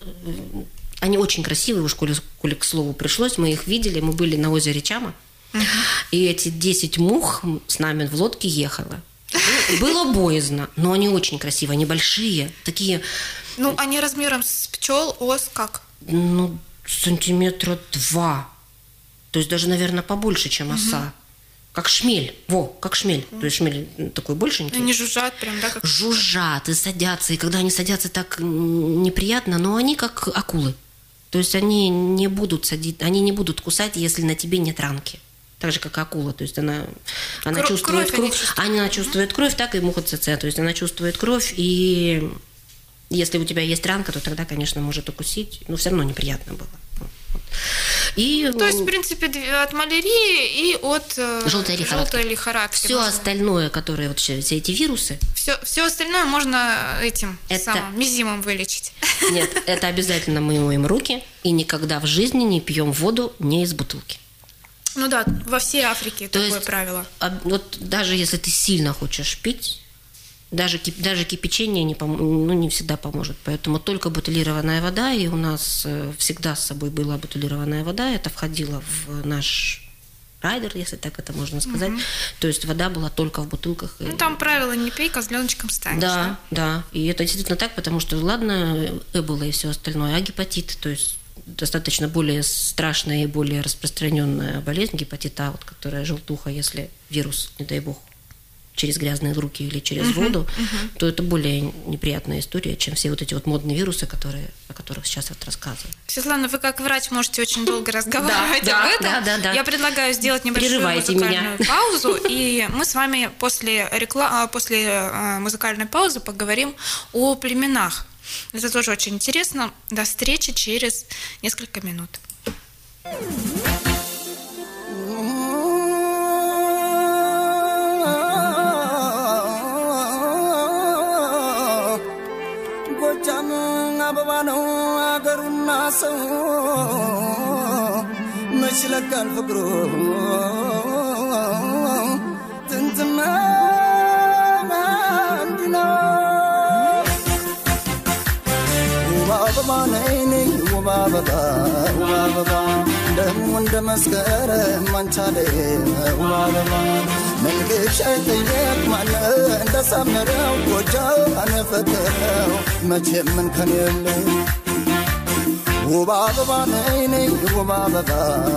они очень красивые, уж коли к слову пришлось, мы их видели, мы были на озере Чама, и эти 10 мух с нами в лодке ехало. Было боязно, но они очень красивые, они большие, такие... они размером с пчел, ос как? Сантиметра 2. То есть даже, наверное, побольше, чем оса. Как шмель. Как шмель. То есть шмель такой большенький. Они жужжат прям, да? Как... Жужжат и садятся. И когда они садятся, так неприятно, но они как акулы. То есть они не будут кусать, если на тебе нет ранки. Так же, как акула. То есть она чувствует кровь. Она чувствует кровь, так и муха ЦЦ. То есть она чувствует кровь, и если у тебя есть ранка, то тогда, конечно, может укусить. Но все равно неприятно было. То есть, в принципе, от малярии и от желтой лихорадки. Все остальное, которые все эти вирусы. Все остальное можно этим самым мизимом вылечить. Нет, это обязательно мы моем руки и никогда в жизни не пьем воду не из бутылки. Во всей Африке такое правило. Вот даже если ты сильно хочешь пить, даже кипячение не всегда поможет. Поэтому только бутилированная вода, и у нас всегда с собой была бутилированная вода, это входило в наш райдер, если так это можно сказать. То есть вода была только в бутылках. Там правило не пей, козленочком станешь. Да. И это действительно так, потому что, ладно, эбола и все остальное, а гепатит, то есть достаточно более страшная и более распространенная болезнь, гепатит А, которая желтуха, если вирус, не дай бог, через грязные руки или через воду, то это более неприятная история, чем все вот эти вот модные вирусы, о которых сейчас рассказываю. Светлана, вы как врач можете очень долго разговаривать об этом. Да. Я предлагаю сделать небольшую музыкальную паузу, и мы с вами после музыкальной паузы поговорим о племенах. Это тоже очень интересно. До встречи через несколько минут. አበባነው አገሩና ሰው መች ለካል ፍቅሩ ጥንትና አንድና አበባ ነይ ውብ አበባ ደሞ እንደ መስከረም አንቻለ ውብ አበባ መንገሻ ጠየቅ ማን እንደሳመረው ጎጃን ፈተረው መቼም ምን ከኔለ ውብ አበባ ነይ ውብ አበባ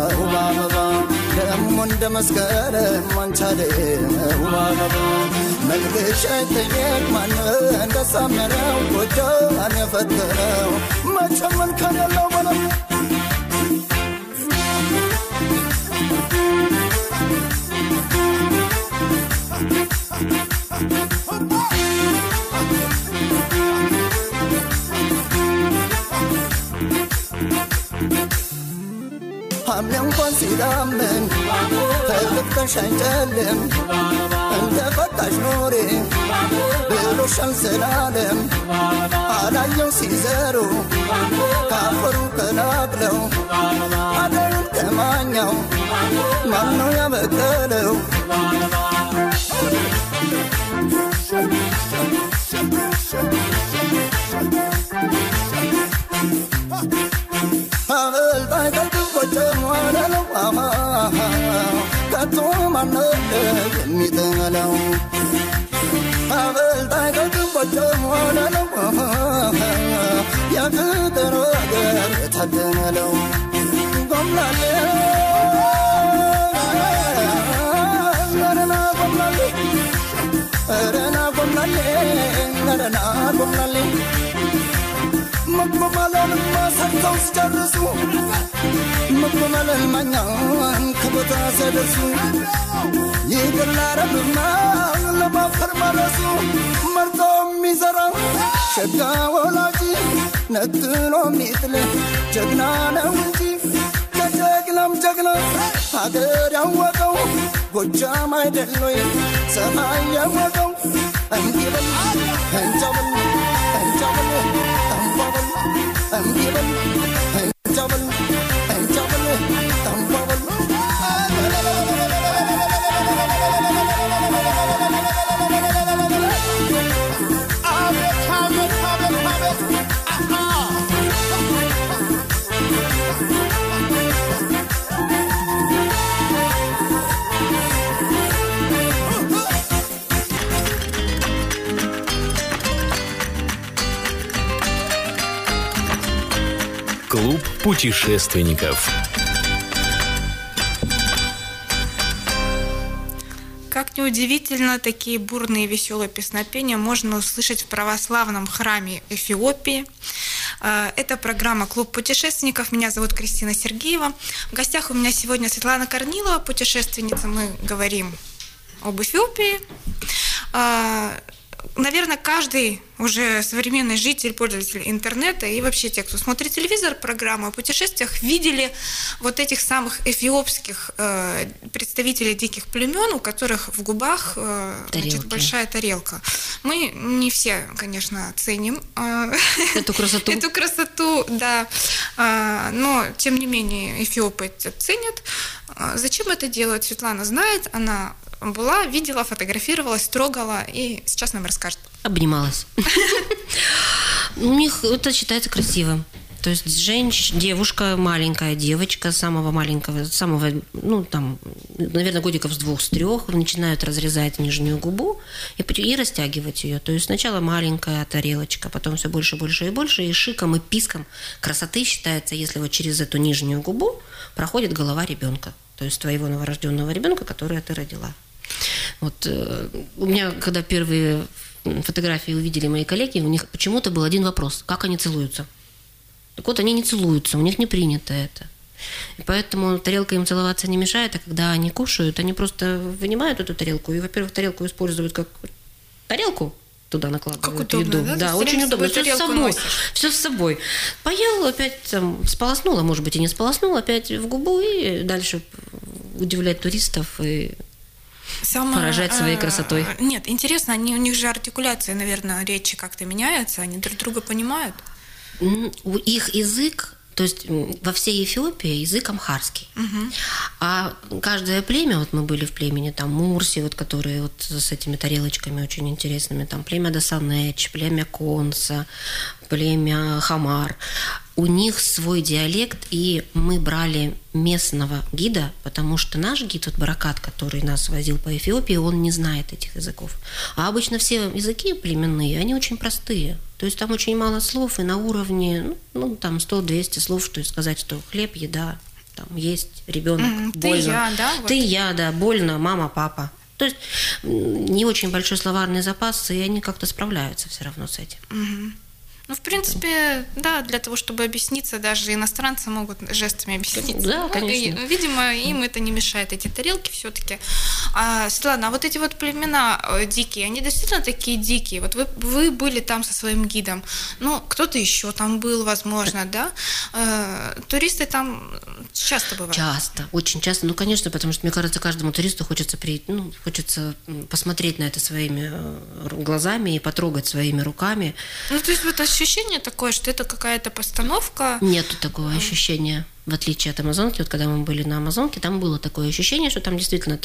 ደሞ እንደ መስከረም አንቻለ ውብ አበባ መንገሻ ጠየቅ ማን እንደሳመረው ጎጃን ፈተረው መቼም ምን ከኔለው በለው ሐምሌ እንኳን ሲዳምን ተልፍተሽ አይጨልም እንደ ፈታሽ ኖሬ ብሎሻል ዘላለም አላየው ሲዘሩ ካፈሩ ከላቅለው አደሩን ከማኛው ማነው ያበቀለው አበልጣይ ከልብቆቸም ዋለለው ከቶ ማነው የሚጠለው አበልጣይ ከልብቆቸም ዋለለው የፍቅር ወገር የታደነለው ጎምላሌ ረና ጎምላሌ ረና ጎምላሌ ረና ጎምላሌ መቆማለን ማሰርተው ሲጨርሱ መቆማለን ማኛን ከቦታ ሲያደርሱ ይገላረብማ ለማፈር ማረሱ መርጦ የሚዘራ ሸጋ ወላጅ ነጥሎ ሚጥል ጀግና ነው እንጂ ከጀግናም ጀግና ሀገር ያወቀው ጎጃም አይደሎይ ሰማይ ያወቀው እንዲበል እንጃበል እንጃበል እንዲበል እንጃበል እንጃበል እንጃበል Клуб путешественников. Как неудивительно, такие бурные и веселые песнопения можно услышать в православном храме Эфиопии. Это программа «Клуб путешественников». Меня зовут Кристина Сергеева. В гостях у меня сегодня Светлана Корнилова, путешественница. Мы говорим об Эфиопии. Наверное, каждый уже современный житель, пользователь интернета и вообще те, кто смотрит телевизор, программы о путешествиях, видели вот этих самых эфиопских представителей диких племен, у которых в губах значит, большая тарелка. Мы не все, конечно, ценим эту красоту. Эту красоту, да. Но, тем не менее, эфиопы это ценят. Зачем это делают, Светлана знает. Она была, видела, фотографировалась, трогала и сейчас нам расскажет. Обнималась. У них это считается красивым. То есть девушка, маленькая девочка, самого маленького, ну, там, наверное, годиков с 2-3, начинают разрезать нижнюю губу и растягивать ее. То есть сначала маленькая тарелочка, потом все больше, больше и больше, и шиком, и писком красоты считается, если вот через эту нижнюю губу проходит голова ребенка. То есть твоего новорожденного ребенка, которого ты родила. Вот у меня, когда первые фотографии увидели мои коллеги, у них почему-то был один вопрос: как они целуются? Так вот, они не целуются, у них не принято это. И поэтому тарелка им целоваться не мешает, а когда они кушают, они просто вынимают эту тарелку и, во-первых, тарелку используют как тарелку, туда накладывают как удобно, еду. Да, очень удобно. Все с собой. Носишь. Все с собой. Поел, опять там сполоснул, а может быть и не сполоснул, опять в губу и дальше удивлять туристов и поражать своей красотой. Нет, интересно, у них же артикуляция, наверное, речи как-то меняется, они друг друга понимают. Их язык, то есть во всей Эфиопии язык амхарский. А каждое племя, вот мы были в племени там Мурси, вот, которые вот с этими тарелочками очень интересными, там племя Дасанеч, племя Конса, племя Хамар, у них свой диалект, и мы брали местного гида, потому что наш гид, вот Баракат, который нас возил по Эфиопии, он не знает этих языков. А обычно все языки племенные, они очень простые. То есть там очень мало слов, и на уровне, там 100-200 слов, что сказать, что хлеб, еда, там есть ребенок, больно. Ты, я, да? Ты, я, да, больно, мама, папа. То есть не очень большой словарный запас, и они как-то справляются все равно с этим. Ну, в принципе, да, для того, чтобы объясниться, даже иностранцы могут жестами объясниться. Да, конечно. И, видимо, им это не мешает, эти тарелки все-таки. Светлана, а вот эти вот племена дикие, они действительно такие дикие? Вот вы были там со своим гидом, кто-то еще там был, возможно, да? Туристы там часто бывают? Часто, очень часто. Конечно, потому что, мне кажется, каждому туристу хочется посмотреть на это своими глазами и потрогать своими руками. То есть вот ощущение такое, что это какая-то постановка? Нету такого ощущения, в отличие от Амазонки. Вот когда мы были на Амазонке, там было такое ощущение, что там действительно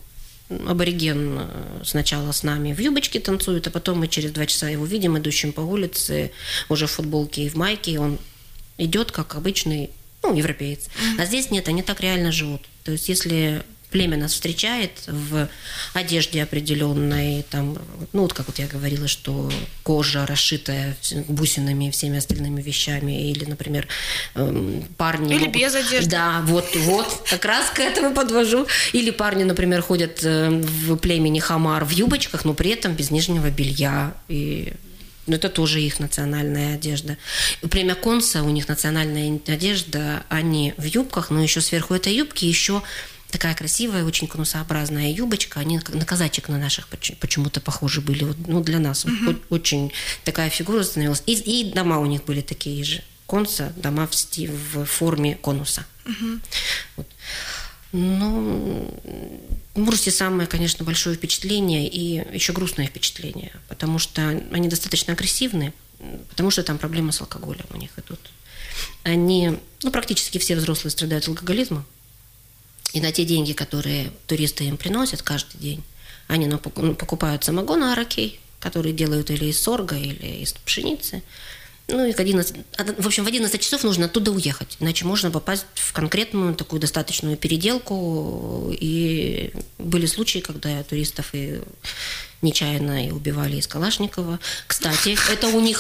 абориген сначала с нами в юбочке танцует, а потом мы через 2 часа его видим, идущим по улице, уже в футболке и в майке, и он идет как обычный, европеец. А здесь нет, они так реально живут. То есть если племя нас встречает в одежде определенной, как вот я говорила, что кожа расшитая бусинами и всеми остальными вещами, или, например, парни... Или без одежды. Да, вот, как раз к этому подвожу. Или парни, например, ходят в племени Хамар в юбочках, но при этом без нижнего белья, и... это тоже их национальная одежда. Племя Конса, у них национальная одежда, они в юбках, но еще сверху этой юбки еще такая красивая, очень конусообразная юбочка. Они на казачек на наших почему-то похожи были. Для нас очень такая фигура становилась. И дома у них были такие же. Конса, дома в форме конуса. Мурси самое, конечно, большое впечатление и еще грустное впечатление, потому что они достаточно агрессивны, потому что там проблемы с алкоголем у них идут. Они, практически все взрослые страдают алкоголизмом, и на те деньги, которые туристы им приносят каждый день, они покупают самогон аракей, который делают или из сорга, или из пшеницы. И в 11 часов нужно оттуда уехать, иначе можно попасть в конкретную такую достаточную переделку. И были случаи, когда туристов и нечаянно и убивали из Калашникова. Кстати, это у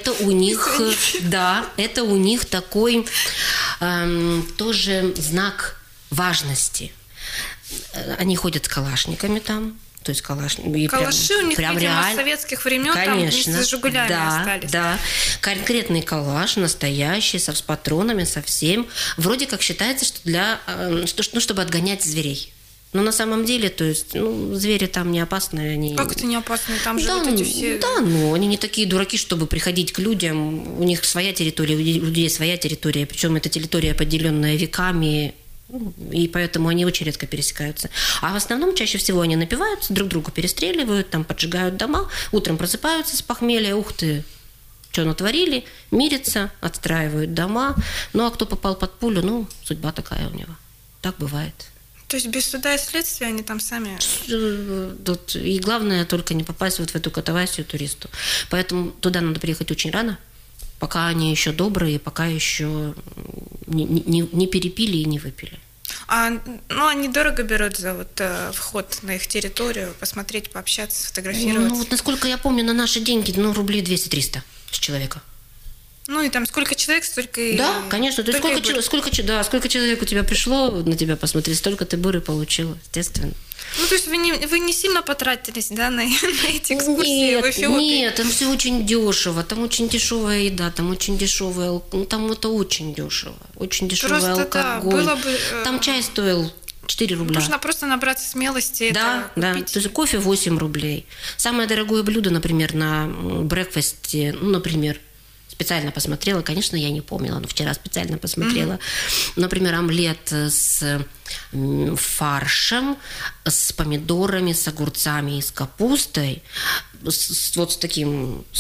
них такой тоже знак важности. Они ходят с калашниками там. То есть калаши у них, видимо, с советских времен, конечно, там с жигулями остались. Да, конкретный калаш, настоящий, с патронами, со всем. Вроде как считается, что чтобы отгонять зверей. Но на самом деле, то есть, звери там не опасные. Они... Как это не опасные? Там живут эти все... Да, они не такие дураки, чтобы приходить к людям. У них своя территория, у людей своя территория. Причем эта территория, поделенная веками, и поэтому они очень редко пересекаются. А в основном чаще всего они напиваются, друг друга перестреливают, там поджигают дома, утром просыпаются с похмелья, ух ты, что натворили, мирятся, отстраивают дома. А кто попал под пулю, судьба такая у него. Так бывает. То есть без суда и следствия они там сами... И главное только не попасть в эту катавасию туристу. Поэтому туда надо приехать очень рано, пока они еще добрые, пока еще не перепили и не выпили. Они дорого берут за вход на их территорию, посмотреть, пообщаться, сфотографироваться? Насколько я помню, на наши деньги, рублей 200-300 с человека. И там сколько человек, столько и... Да, конечно. То есть сколько человек у тебя пришло на тебя посмотреть, столько ты буры получила, естественно. То есть вы не сильно потратились, да, на эти экскурсии в Эфиопии? Нет, там все очень дешево, там очень дешевая еда, там очень дешевая, там это очень дешево, очень дешевый алкоголь. Да, было бы... Там чай стоил 4 рубля. Нужно просто набраться смелости. Да. То есть кофе 8 рублей. Самое дорогое блюдо, например, на брекфасте, например, специально посмотрела, конечно, я не помнила, но вчера специально посмотрела. Например, омлет с фаршем, с помидорами, с огурцами и с капустой, с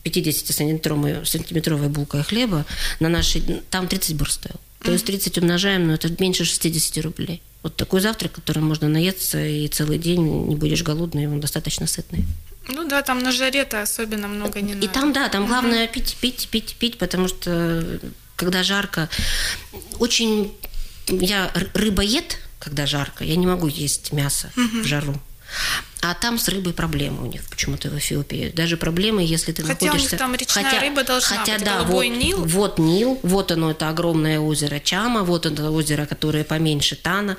50-сантиметровой булкой хлеба на нашей... Там 30 бур стоил. То есть 30 умножаем, но это меньше 60 рублей. Вот такой завтрак, которым можно наесться, и целый день не будешь голодный, он достаточно сытный. Ну да, там на жаре-то особенно много не надо. И там, да, там главное пить, потому что когда жарко... Очень... Я рыбоед, когда жарко, я не могу есть мясо в жару. А там с рыбой проблемы у них почему-то в Эфиопии. Даже проблемы, если ты находишься... Хотя у них там речная рыба должна быть, да, голубой Нил. Вот Нил, вот оно, это огромное озеро Чама, вот это озеро, которое поменьше Тана.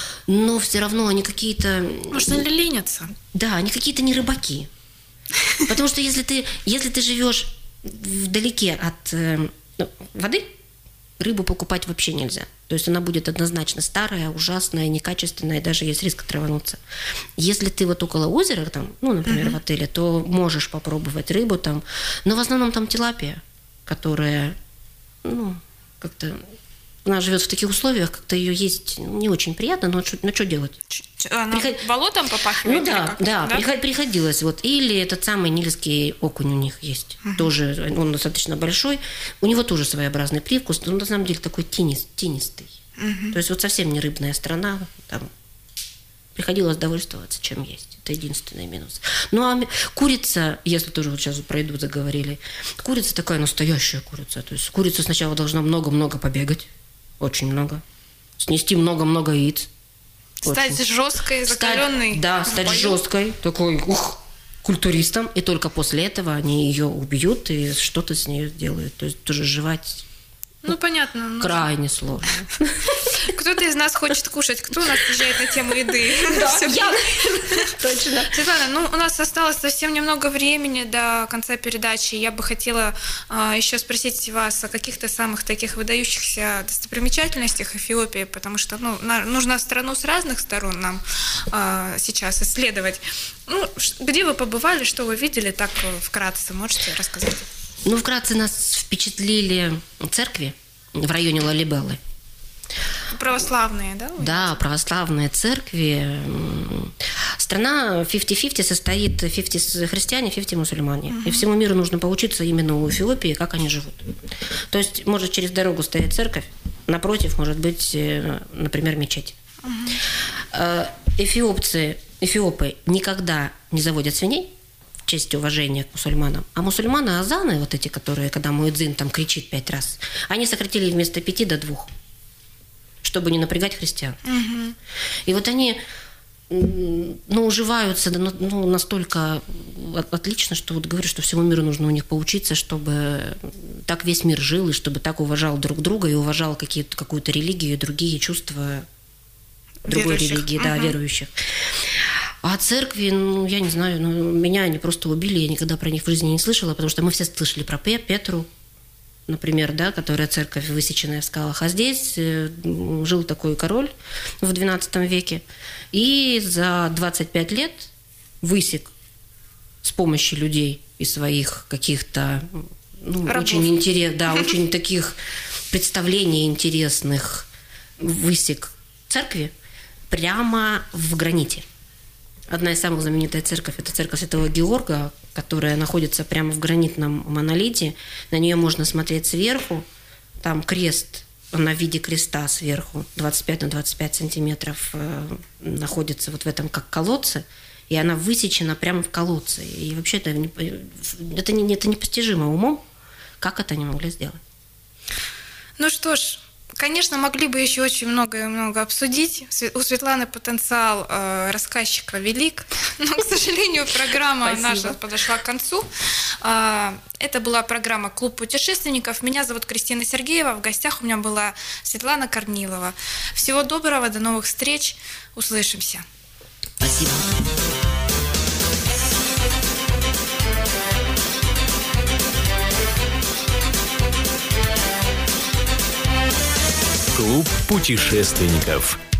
Но все равно они какие-то... Может, они ленятся? Да, они какие-то не рыбаки. Потому что если ты живешь вдалеке от воды, рыбу покупать вообще нельзя. То есть она будет однозначно старая, ужасная, некачественная, и даже есть риск отравануться. Если ты вот около озера, там, ну, например, в отеле, то можешь попробовать рыбу там. Но в основном там тилапия, которая, ну, как-то... Она живет в таких условиях, как-то ее есть не очень приятно, но что делать? Она болотом попахивает? Ну да, приходилось. Вот. Или этот самый нильский окунь у них есть. Тоже, он достаточно большой. У него тоже своеобразный привкус, но на самом деле такой тенистый. То есть вот совсем не рыбная страна. Там приходилось довольствоваться, чем есть. Это единственный минус. Ну а курица, если тоже вот сейчас пройду, заговорили, курица такая настоящая курица. То есть курица сначала должна много-много побегать. Очень много. Снести много-много яиц. Стать жесткой, закаленной. Да, стать жесткой, такой культуристом. И только после этого они ее убьют и что-то с ней сделают. То есть тоже жевать. Ну, понятно. Крайне сложно. Кто-то из нас хочет кушать. Кто у нас приезжает на тему еды? Да, я. Точно. Светлана, ну, у нас осталось совсем немного времени до конца передачи. Я бы хотела еще спросить вас о каких-то самых таких выдающихся достопримечательностях Эфиопии, потому что, ну, нужно страну с разных сторон нам сейчас исследовать. Ну, где вы побывали, что вы видели, так вкратце можете рассказать? Ну, вкратце нас впечатлили церкви в районе Лалибелы. Православные, да? Да, православные церкви. Страна 50-50 состоит 50 христиане, 50 мусульмане. И всему миру нужно поучиться именно у Эфиопии, как они живут. То есть может через дорогу стоять церковь, напротив может быть, например, мечеть. Эфиопы никогда не заводят свиней, в честь уважения к мусульманам. А мусульманы азаны, вот эти, которые, когда муэдзин там кричит 5 раз, они сократили вместо 5 до 2, чтобы не напрягать христиан. И вот они, ну, уживаются настолько отлично, что вот говорю, что всему миру нужно у них поучиться, чтобы так весь мир жил, и чтобы так уважал друг друга, и уважал какую-то религию и другие чувства другой религии, да, верующих. А церкви, ну, я не знаю, меня они просто убили, я никогда про них в жизни не слышала, потому что мы все слышали про Петру, например, да, которая церковь, высеченная в скалах. А здесь жил такой король в XII веке, и за 25 лет высек с помощью людей и своих каких-то очень таких представлений интересных, высек церкви прямо в граните. Одна из самых знаменитых церковей – это церковь Святого Георга, которая находится прямо в гранитном монолите. На нее можно смотреть сверху. Там крест на виде креста сверху, 25 на 25 сантиметров, находится вот в этом как колодце, и она высечена прямо в колодце. И вообще это непостижимо умом, как это они могли сделать. Ну что ж, конечно, могли бы еще очень много обсудить. У Светланы потенциал рассказчика велик, но, к сожалению, программа наша подошла к концу. Это была программа «Клуб путешественников». Меня зовут Кристина Сергеева. В гостях у меня была Светлана Корнилова. Всего доброго, до новых встреч. Услышимся. Спасибо. Клуб путешественников.